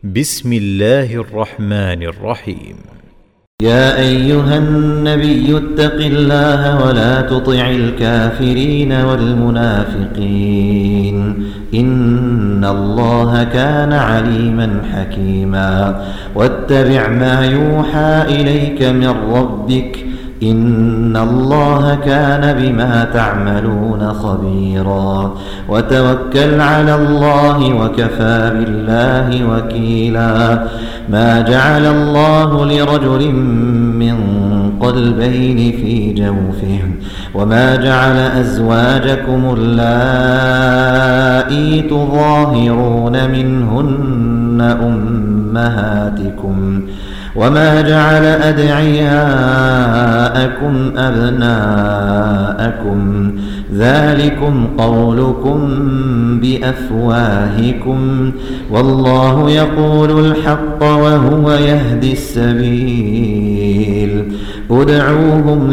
بسم الله الرحمن الرحيم. يا أيها النبي اتق الله ولا تطع الكافرين والمنافقين إن الله كان عليما حكيما واتبع ما يوحى إليك من ربك إن الله كان بما تعملون خبيرا وتوكل على الله وكفى بالله وكيلا ما جعل الله لرجل من قلبين في جوفه وما جعل أزواجكم اللائي تظاهرون منهن أمهاتكم وما جعل أدعياءكم أبناءكم ذلكم قولكم بأفواهكم والله يقول الحق وهو يهدي السبيل ادعوهم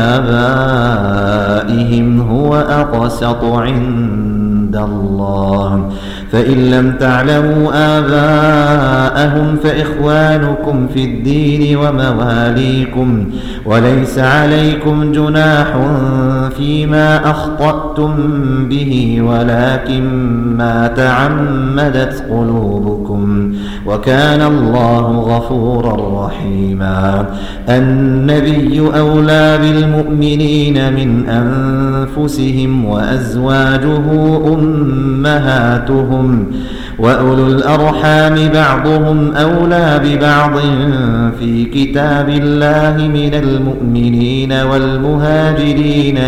لآبائهم هو أقسط عند الله فإن لم تعلموا آباءهم فإخوانكم في الدين ومواليكم وليس عليكم جناح فيما أخطأتم به ولكن ما تعمدت قلوبكم وكان الله غفورا رحيما النبي أولى بالمؤمنين من أنفسهم وأزواجه أمهاتهم وأولو الأرحام بعضهم أولى ببعض في كتاب الله من المؤمنين والمهاجرين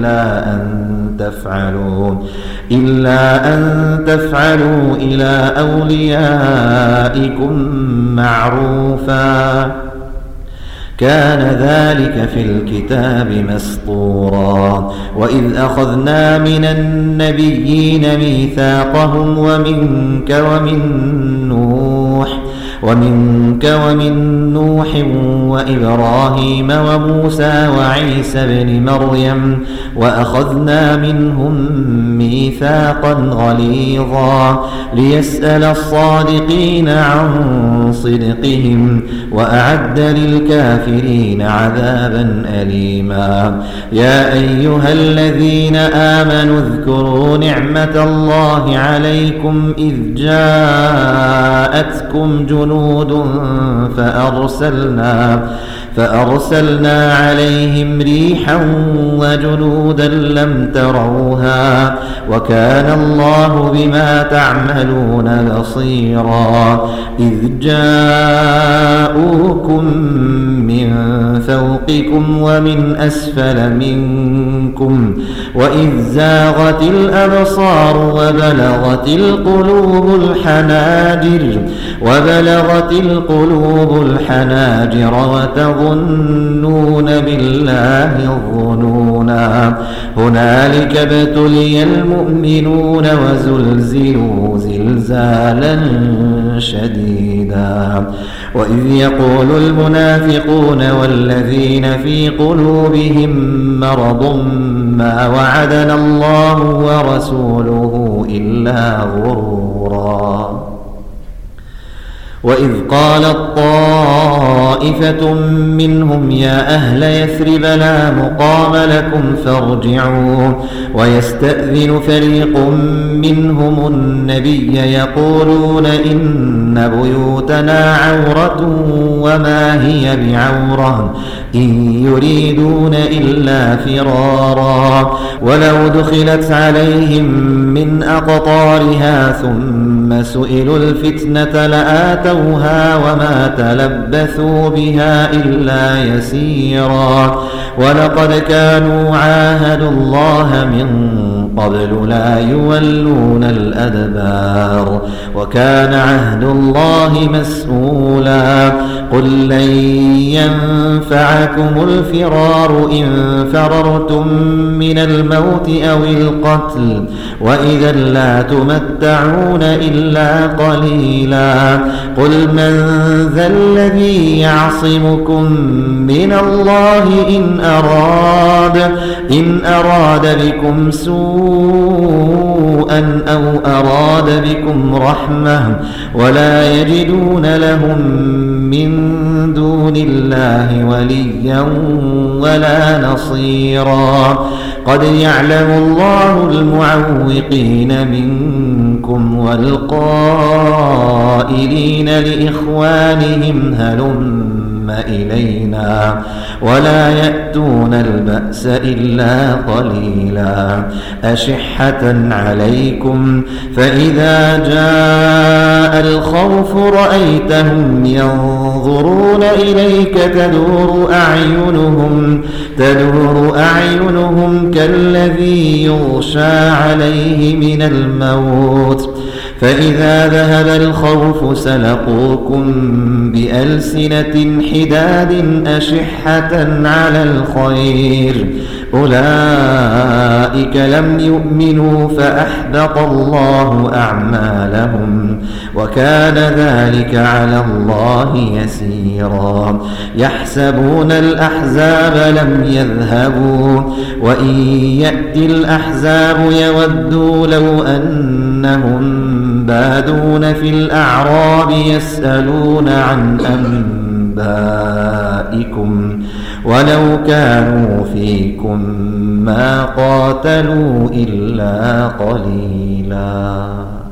إلا أن تفعلوا إلى أوليائكم معروفا كان ذلك في الكتاب مسطورا وإذ أخذنا من النبيين ميثاقهم ومنك ومن نوح وإبراهيم وموسى وعيسى بن مريم وأخذنا منهم ميثاقا غليظا ليسأل الصادقين عن صدقهم وأعد للكافرين عذابا أليما يا أيها الذين آمنوا اذكروا نعمة الله عليكم إذ جاءتكم جنود فأرسلنا عليهم ريحا وجنودا لم تروها وكان الله بما تعملون بصيرا إذ جاءوكم من فوقكم ومن أسفل منكم وإذ زاغت الأبصار وبلغت القلوب الحناجر وتظنون بالله الظنونا هنالك ابتلي المؤمنون وزلزلوا زلزالا شديدا وإذ يقول المنافقون والذين في قلوبهم مرض ما وعدنا الله ورسوله إلا غرورا وإذ قالت طائفة منهم يا أهل يثرب لا مقام لكم فارجعوا ويستأذن فريق منهم النبي يقولون إن بيوتنا عورة وما هي بعورة إن يريدون إلا فرارا ولو دخلت عليهم من أقطارها ثم سئلوا الفتنة لآتوها وما تلبثوا بها إلا يسيرا ولقد كانوا عاهدوا الله من قبل لا يولون الأدبار وكان عهد الله مسؤولا قل لن ينفعكم الفرار إن فررتم من الموت أو القتل وإذا لا تمتعون إلا قليلا قل من ذا الذي يعصمكم من الله إن أراد بكم سوءا سوءا أو أراد بكم رحمة ولا يجدون لهم من دون الله وليا ولا نصيرا قد يعلم الله المعوقين منكم والقائلين لإخوانهم هلم إلينا ولا يأتون البأس إلا قليلا أشحة عليكم فإذا جاء الخوف رأيتهم ينظرون إليك تدور أعينهم كالذي يغشى عليه من الموت فإذا ذهب الخوف سلقوكم بألسنة حداد أشحة على الخير أولئك لم يؤمنوا فأحبط الله أعمالهم وكان ذلك على الله يسيرا يحسبون الأحزاب لم يذهبوا وإن يأتي الأحزاب يودوا لو أنهم بادون في الأعراب يسألون عن أنبائكم ولو كانوا فيكم ما قاتلوا إلا قليلا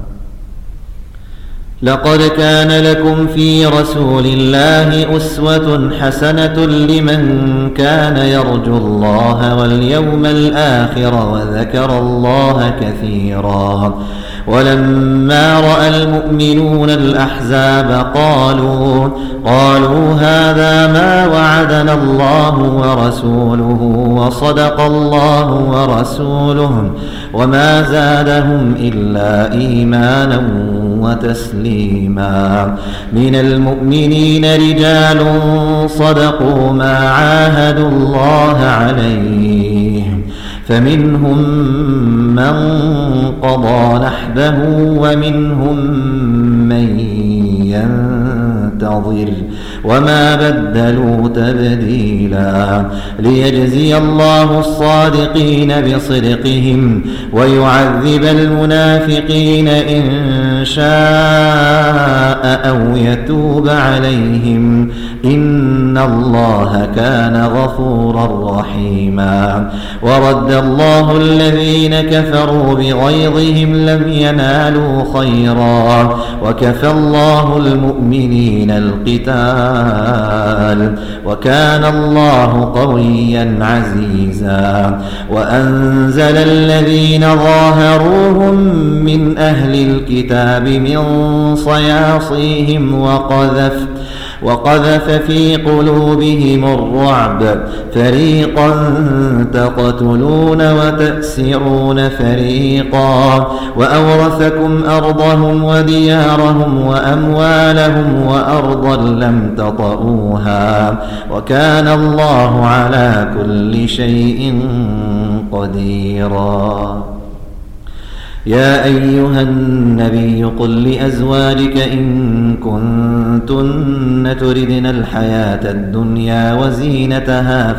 لقد كان لكم في رسول الله أسوة حسنة لمن كان يرجو الله واليوم الآخر وذكر الله كثيرا ولما رأى المؤمنون الأحزاب قالوا هذا ما وعدنا الله ورسوله وصدق الله ورسوله وما زادهم إلا إيمانا وتسليما من المؤمنين رجال صدقوا ما عاهدوا الله عليه فمنهم من قضى نحبه ومنهم من ينتظر وما بدلوا تبديلا ليجزي الله الصادقين بصدقهم ويعذب المنافقين إن شاء أو يتوب عليهم إن الله كان غفورا رحيما ورد الله الذين كفروا بغيظهم لم ينالوا خيرا وكفى الله المؤمنين القتال وكان الله قويا عزيزا وأنزل الذين ظاهروهم من أهل الكتاب من صياصيهم وقذف في قلوبهم الرعب فريقا تقتلون وتأسرون فريقا وأورثكم أرضهم وديارهم وأموالهم وأرضا لم تطئوها وكان الله على كل شيء قديرا يا أيها النبي قل لأزواجك إن كنتن تردن الحياة الدنيا وزينتها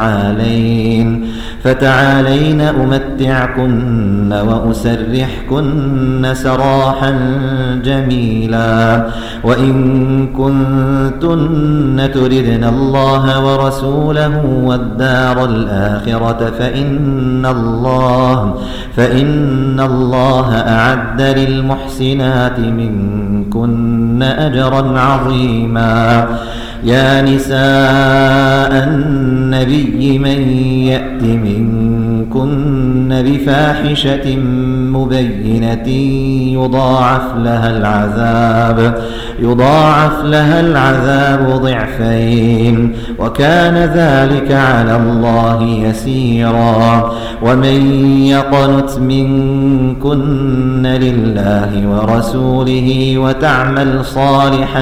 فتعالين أمتعكن وأسرحكن سراحا جميلا وإن كنتن تردن الله ورسوله والدار الآخرة فإن الله أعد للمحسنات منكن أجرا عظيما يا نساء النبي من يأت منكن بفاحشة مبينة يضاعف لها العذاب ضعفين وكان ذلك على الله يسيرا ومن يقنت منكن لله ورسوله وتعمل صالحا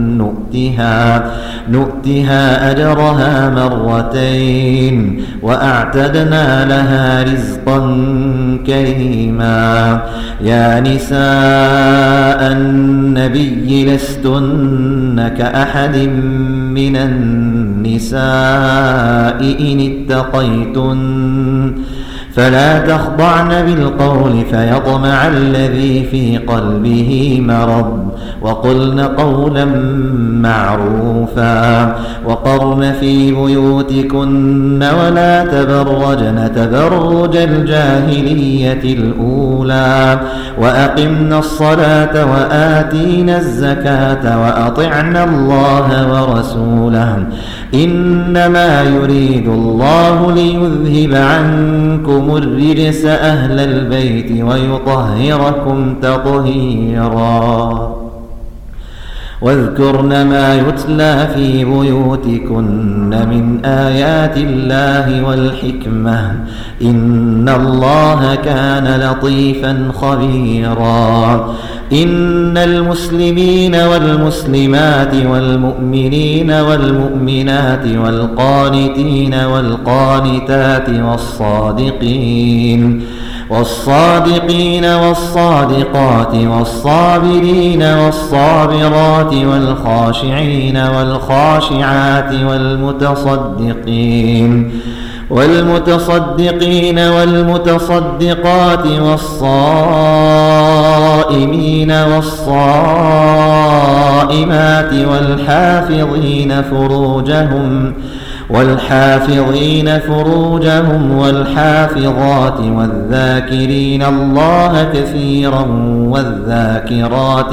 نؤتها أجرها مرتين وأعتدنا لها رزقا كريما يا نساء النبي لستن كأحد من النساء إن اتقيتن فلا تخضعن بالقول فيطمع الذي في قلبه مرض وقلن قولا معروفا وقرن في بيوتكن ولا تبرجن تبرج الجاهلية الأولى وأقمن الصلاة وآتينا الزكاة وأطعنا الله ورسوله إنما يريد الله ليذهب عنكم الرجس أهل البيت ويطهركم تطهيرا واذكرن ما يتلى في بيوتكن من آيات الله والحكمة إن الله كان لطيفا خبيرا إن المسلمين والمسلمات والمؤمنين والمؤمنات والقانتين والقانتات والصادقين والصادقات والصابرين والصابرات والخاشعين والخاشعات والمتصدقين والمتصدقات والصائمين والصائمات والحافظين فروجهم والحافظات والذاكرين الله كثيرا والذاكرات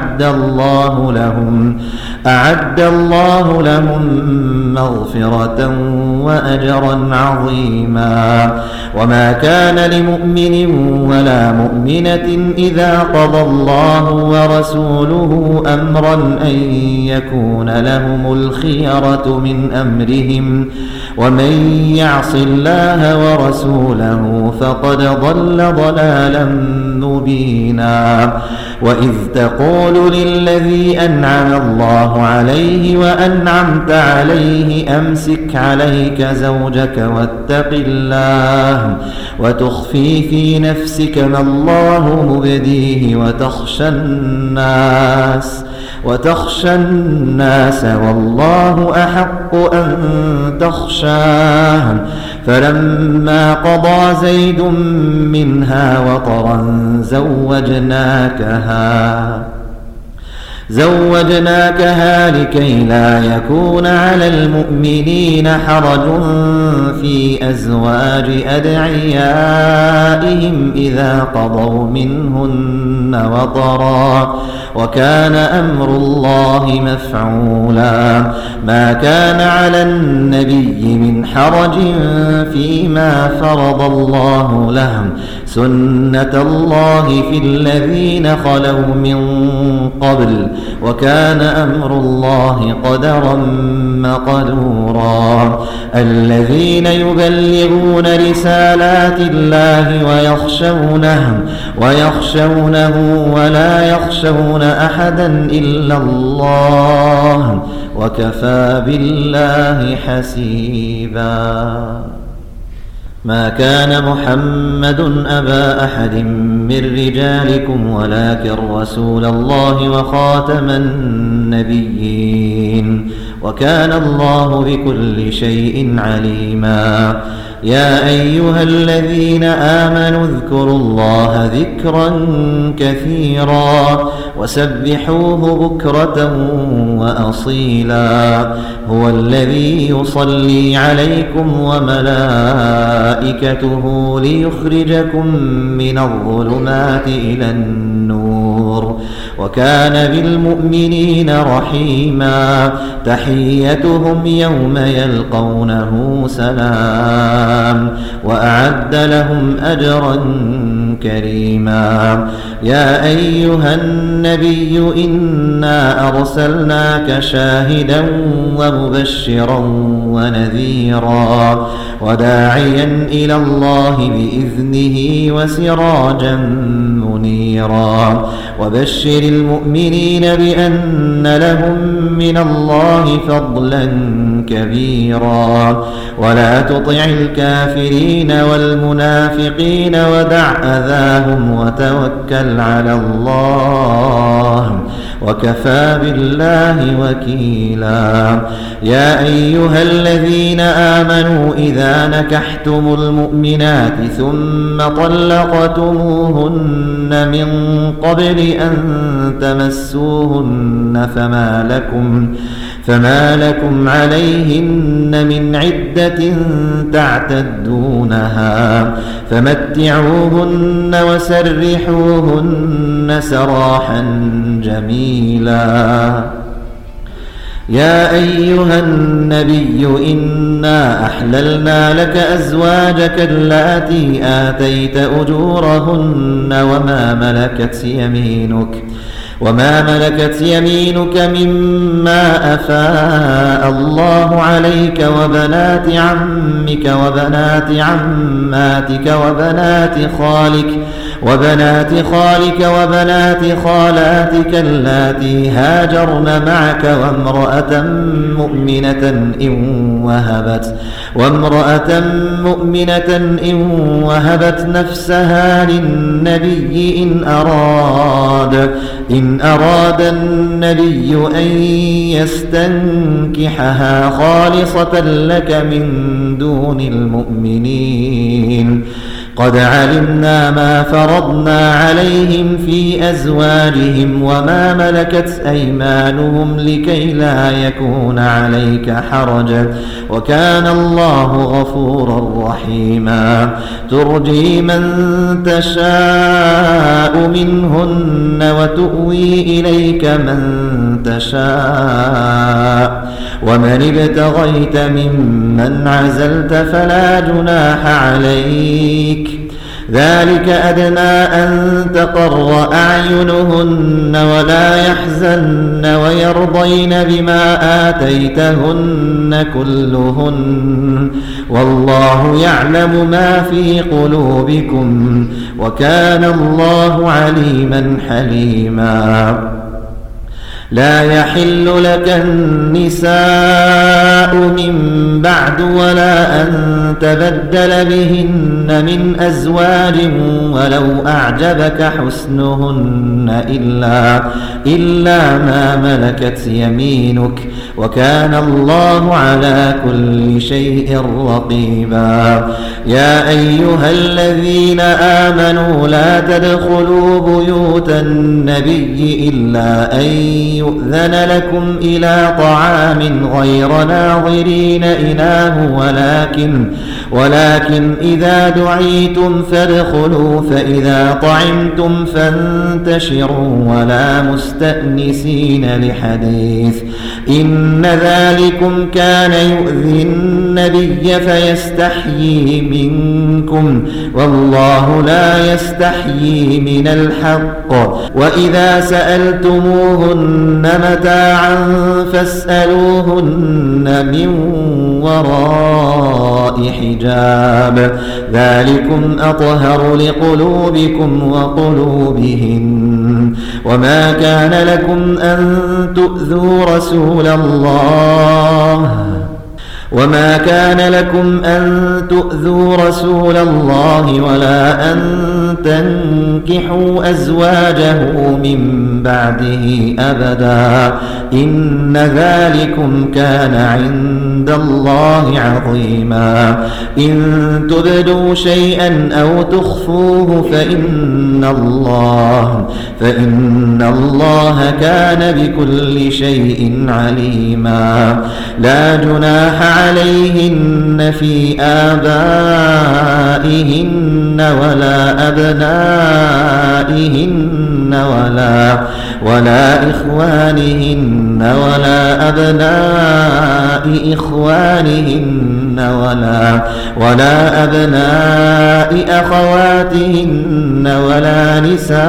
أعد الله لهم مغفرة وأجرا عظيما وما كان لمؤمن ولا مؤمنة إذا قضى الله ورسوله أمرا أن يكون لهم الخيرة من أمرهم ومن يعص الله ورسوله فقد ضل ضلالا مبينا وإذ تقول للذي أنعم الله عليه وأنعمت عليه أمسك عليك زوجك واتق الله وتخفي في نفسك ما الله مبديه وتخشى الناس والله أحق أن تخشاه فلما قضى زيد منها وطرا زوجناكها لكي لا يكون على المؤمنين حرج في أزواج أدعيائهم إذا قضوا منهن وطرا وكان أمر الله مفعولا ما كان على النبي من حرج فيما فرض الله لهم سنة الله في الذين خلوا من قبل وكان أمر الله قدرا مقدورا الذين يبلغون رسالات الله ويخشونه ولا يخشون أحدا إلا الله وكفى بالله حسيبا ما كان محمد أبا أحد من رجالكم ولكن رسول الله وخاتم النبيين وكان الله بكل شيء عليما يا أيها الذين آمنوا اذكروا الله ذكرا كثيرا وسبحوه بكرة وأصيلا هو الذي يصلي عليكم وملائكته ليخرجكم من الظلمات إلى النور وكان بالمؤمنين رحيما تحيتهم يوم يلقونه سلام وأعد لهم أجرا كريما يا أيها النبي إنا أرسلناك شاهدا ومبشرا ونذيرا وداعيا إلى الله بإذنه وسراجا منيرا وبشر المؤمنين بأن لهم من الله فضلا كبيرا ولا تطع الكافرين والمنافقين ودع أذاهم وتوكل على الله وكفى بالله وكيلا. يا أيها الذين آمنوا إذا نكحتم المؤمنات ثم طلقتموهن من قبل أن تمسوهن فما لكم عليهن من عدة تعتدونها فمتعوهن وسرحوهن سراحا جميلا. يا أيها النبي إنا أحللنا لك أزواجك اللاتي آتيت أجورهن وما ملكت يمينك مما أفاء الله عليك وبنات عمك وبنات عماتك وبنات خالك وبنات خالاتك اللاتي هاجرن معك وامرأة مؤمنة إن وهبت نفسها للنبي إن أراد النبي أن يستنكحها خالصة لك من دون المؤمنين. قد علمنا ما فرضنا عليهم في أزواجهم وما ملكت أيمانهم لكي لا يكون عليك حرج وكان الله غفورا رحيما. ترجي من تشاء منهن وتؤوي إليك من تشاء ومن ابتغيت ممن عزلت فلا جناح عليك. ذلك أدنى أن تقر أعينهن ولا يحزن ويرضين بما آتيتهن كلهن والله يعلم ما في قلوبكم وكان الله عليما حليما. لا يحل لك النساء من بعد ولا أن تبدل بهن من أزواج ولو أعجبك حسنهن إلا ما ملكت يمينك وكان الله على كل شيء رقيبا. يا أيها الذين آمنوا لا تدخلوا بيوت النبي إلا أن يؤذن لكم إلى طعام غير ناظرين إناه ولكن إذا دعيتم فادخلوا فإذا طعمتم فانتشروا ولا مستأنسين لحديث إن ذلكم كان يؤذي النبي فيستحيي منكم والله لا يستحيي من الحق. وإذا سألتموهن متاعا فاسألوهن من وراء حجاب ذلكم أطهر لقلوبكم وقلوبهن. وما كان لكم أن تؤذوا رسول الله ولا أن تنكحوا أزواجه من بعده أبدا إن ذلكم كان عند الله عظيما. إن تبدوا شيئا أو تخفوه فإن الله كان بكل شيء عليما. لا جناح عليهن في آبائهن ولا أبنائهن ولا إخوانهن ولا أبناء إخوانهن ولا أبناء أخواتهن ولا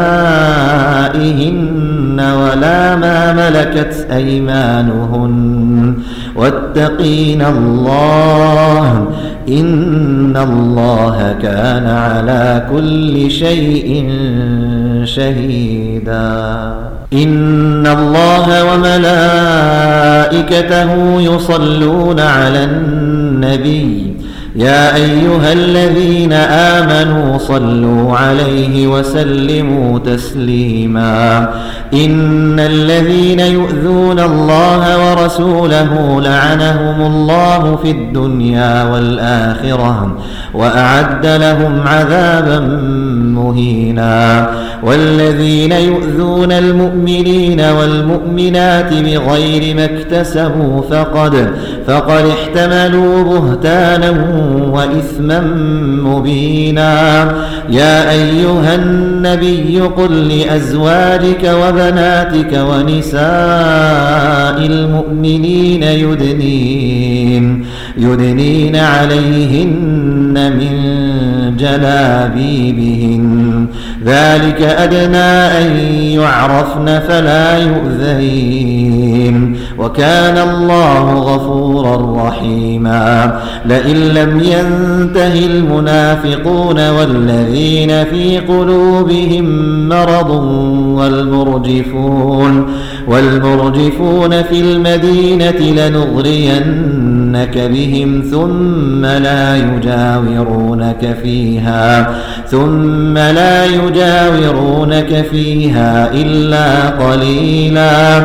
نسائهن ولا ما ملكت أيمانهن واتقين الله إن الله كان على كل شيء شهيدا. إن الله وملائكته يصلون على النبي النبي يا أيها الذين آمنوا صلوا عليه وسلموا تسليما إن الذين يؤذون الله ورسوله لعنهم الله في الدنيا والآخرة وأعد لهم عذابا مهينا والذين يؤذون المؤمنين والمؤمنات بغير ما اكتسبوا فقد احتملوا بهتانا وإثما مبينا يا أيها النبي قل لأزواجك وبناتك ونساء المؤمنين يدنين عليهن من جلابيبهن ذلك أدنى أن يعرفن فلا يؤذين وكان الله غفورا رحيما لئن لم ينته المنافقون والذين في قلوبهم مرض والمرجفون في المدينة لنغرينك بهم ثم لا يجاورونك فيها إلا قليلا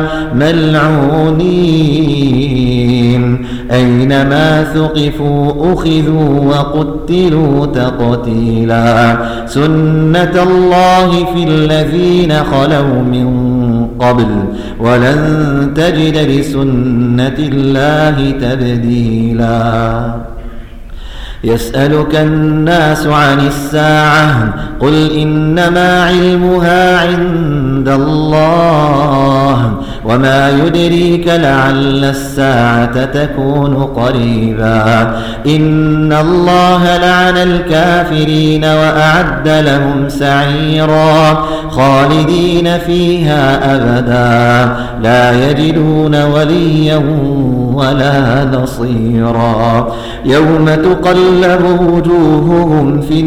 ملعونين أينما ثقفوا أخذوا وقتلوا تقتيلا سنة الله في الذين خلوا من قبل ولن تجد لسنة الله تبديلا يسألك الناس عن الساعة قل إنما علمها عند الله وما يدريك لعل الساعة تكون قريبا إن الله لعن الكافرين وأعد لهم سعيرا خالدين فيها أبدا لا يجدون وليا ولا نصيرا يوم تقلب وجوههم في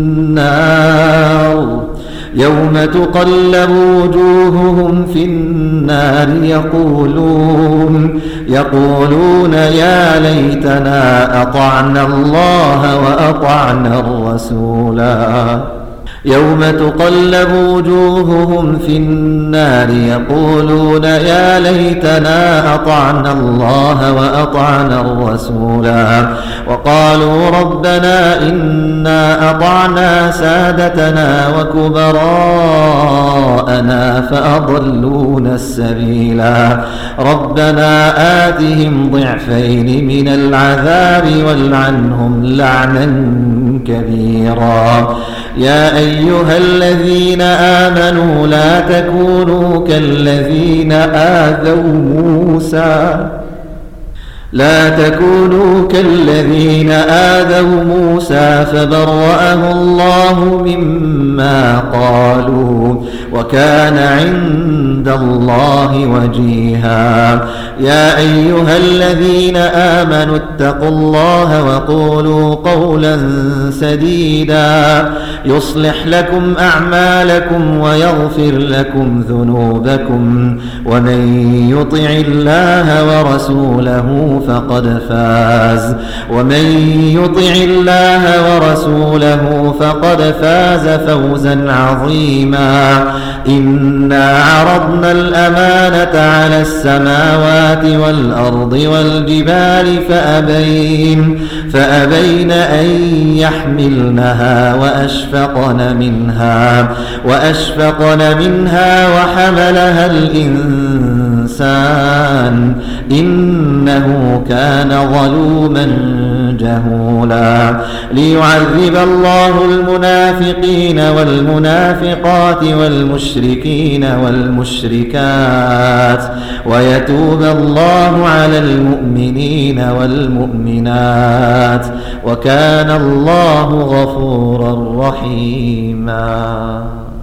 النار يقولون يا ليتنا أطعنا الله وأطعنا الرسولا يوم تقلب وجوههم في النار يقولون يا ليتنا أطعنا الله وأطعنا الرسولا وقالوا ربنا إنا أطعنا سادتنا وكبراءنا فأضلونا السبيلا ربنا آتهم ضعفين من العذاب والعنهم لعنا كبيرا يا أيها الذين آمنوا لا تكونوا كالذين آذوا موسى فبرأه الله مما قالوا وكان عند الله وجيها يا أيها الذين آمنوا اتقوا الله وقولوا قولا سديدا يصلح لكم أعمالكم ويغفر لكم ذنوبكم ومن يطع الله ورسوله فقد فاز فوزا عظيما إنا عرضنا الأمانة على السماوات والأرض والجبال فأبين أن يحملنها وأشفقن منها وحملها الإنسان إنه كان ظلوما جهولا ليعذب الله المنافقين والمنافقات والمشركين والمشركات ويتوب الله على المؤمنين والمؤمنات وكان الله غفورا رحيما.